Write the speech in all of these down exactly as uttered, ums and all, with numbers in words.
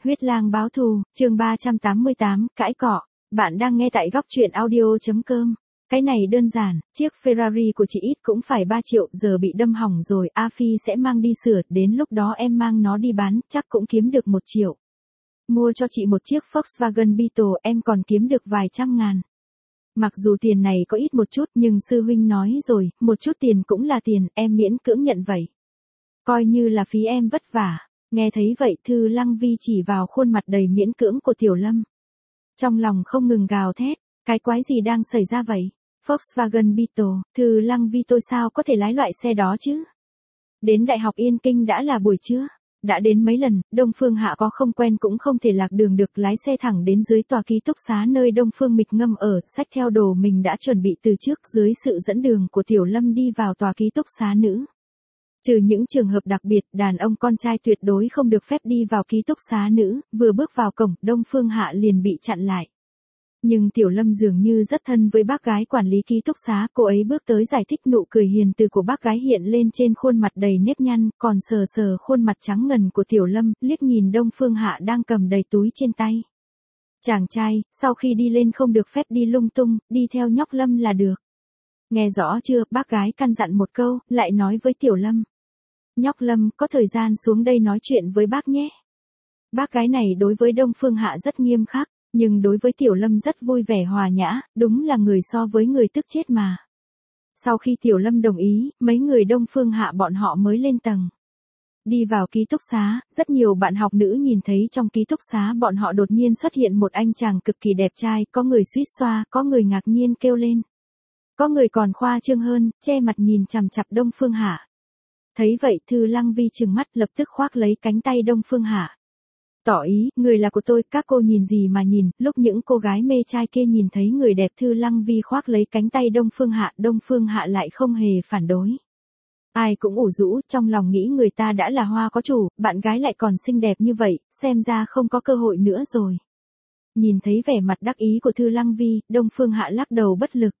Huyết lang báo thù, chương ba trăm tám mươi tám, cãi cọ. Bạn đang nghe tại góc truyện audio chấm com. Cái này đơn giản, chiếc Ferrari của chị ít cũng phải ba triệu, giờ bị đâm hỏng rồi, A Phi sẽ mang đi sửa, đến lúc đó em mang nó đi bán, chắc cũng kiếm được một triệu. Mua cho chị một chiếc Volkswagen Beetle, em còn kiếm được vài trăm ngàn. Mặc dù tiền này có ít một chút nhưng sư huynh nói rồi, một chút tiền cũng là tiền, em miễn cưỡng nhận vậy. Coi như là phí em vất vả. Nghe thấy vậy Thư Lăng Vi chỉ vào khuôn mặt đầy miễn cưỡng của Tiểu Lâm. Trong lòng không ngừng gào thét, cái quái gì đang xảy ra vậy? Volkswagen Beetle, Thư Lăng Vi tôi sao có thể lái loại xe đó chứ? Đến Đại học Yên Kinh đã là buổi trưa, đã đến mấy lần, Đông Phương Hạ có không quen cũng không thể lạc đường được, lái xe thẳng đến dưới tòa ký túc xá nơi Đông Phương Mịch Ngâm ở, xách theo đồ mình đã chuẩn bị từ trước, dưới sự dẫn đường của Tiểu Lâm đi vào tòa ký túc xá nữ. Trừ những trường hợp đặc biệt, đàn ông con trai tuyệt đối không được phép đi vào ký túc xá nữ, vừa bước vào cổng, Đông Phương Hạ liền bị chặn lại. Nhưng Tiểu Lâm dường như rất thân với bác gái quản lý ký túc xá, cô ấy bước tới giải thích, nụ cười hiền từ của bác gái hiện lên trên khuôn mặt đầy nếp nhăn, còn sờ sờ khuôn mặt trắng ngần của Tiểu Lâm, liếc nhìn Đông Phương Hạ đang cầm đầy túi trên tay. Chàng trai, sau khi đi lên không được phép đi lung tung, đi theo nhóc Lâm là được. Nghe rõ chưa, bác gái căn dặn một câu, lại nói với Tiểu Lâm. Nhóc Lâm, có thời gian xuống đây nói chuyện với bác nhé. Bác gái này đối với Đông Phương Hạ rất nghiêm khắc, nhưng đối với Tiểu Lâm rất vui vẻ hòa nhã, đúng là người so với người tức chết mà. Sau khi Tiểu Lâm đồng ý, mấy người Đông Phương Hạ bọn họ mới lên tầng. Đi vào ký túc xá, rất nhiều bạn học nữ nhìn thấy trong ký túc xá bọn họ đột nhiên xuất hiện một anh chàng cực kỳ đẹp trai, có người suýt xoa, có người ngạc nhiên kêu lên. Có người còn khoa trương hơn, che mặt nhìn chằm chằm Đông Phương Hạ. Thấy vậy Thư Lăng Vi trừng mắt lập tức khoác lấy cánh tay Đông Phương Hạ. Tỏ ý, người là của tôi, các cô nhìn gì mà nhìn, lúc những cô gái mê trai kia nhìn thấy người đẹp Thư Lăng Vi khoác lấy cánh tay Đông Phương Hạ, Đông Phương Hạ lại không hề phản đối. Ai cũng ủ rũ, trong lòng nghĩ người ta đã là hoa có chủ, bạn gái lại còn xinh đẹp như vậy, xem ra không có cơ hội nữa rồi. Nhìn thấy vẻ mặt đắc ý của Thư Lăng Vi, Đông Phương Hạ lắc đầu bất lực.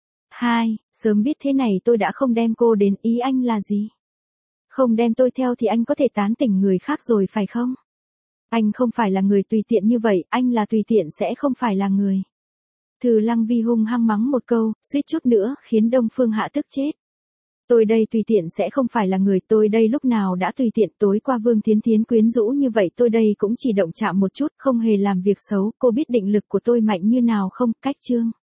Hai, sớm biết thế này tôi đã không đem cô đến, ý anh là gì? Không đem tôi theo thì anh có thể tán tỉnh người khác rồi phải không? Anh không phải là người tùy tiện như vậy, anh là tùy tiện sẽ không phải là người. Thư Lăng Vi hung hăng mắng một câu, suýt chút nữa khiến Đông Phương Hạ tức chết. Tôi đây tùy tiện sẽ không phải là người, tôi đây lúc nào đã tùy tiện, tối qua Vương Thiến Thiến quyến rũ như vậy tôi đây cũng chỉ động chạm một chút, không hề làm việc xấu, cô biết định lực của tôi mạnh như nào không, cách chương.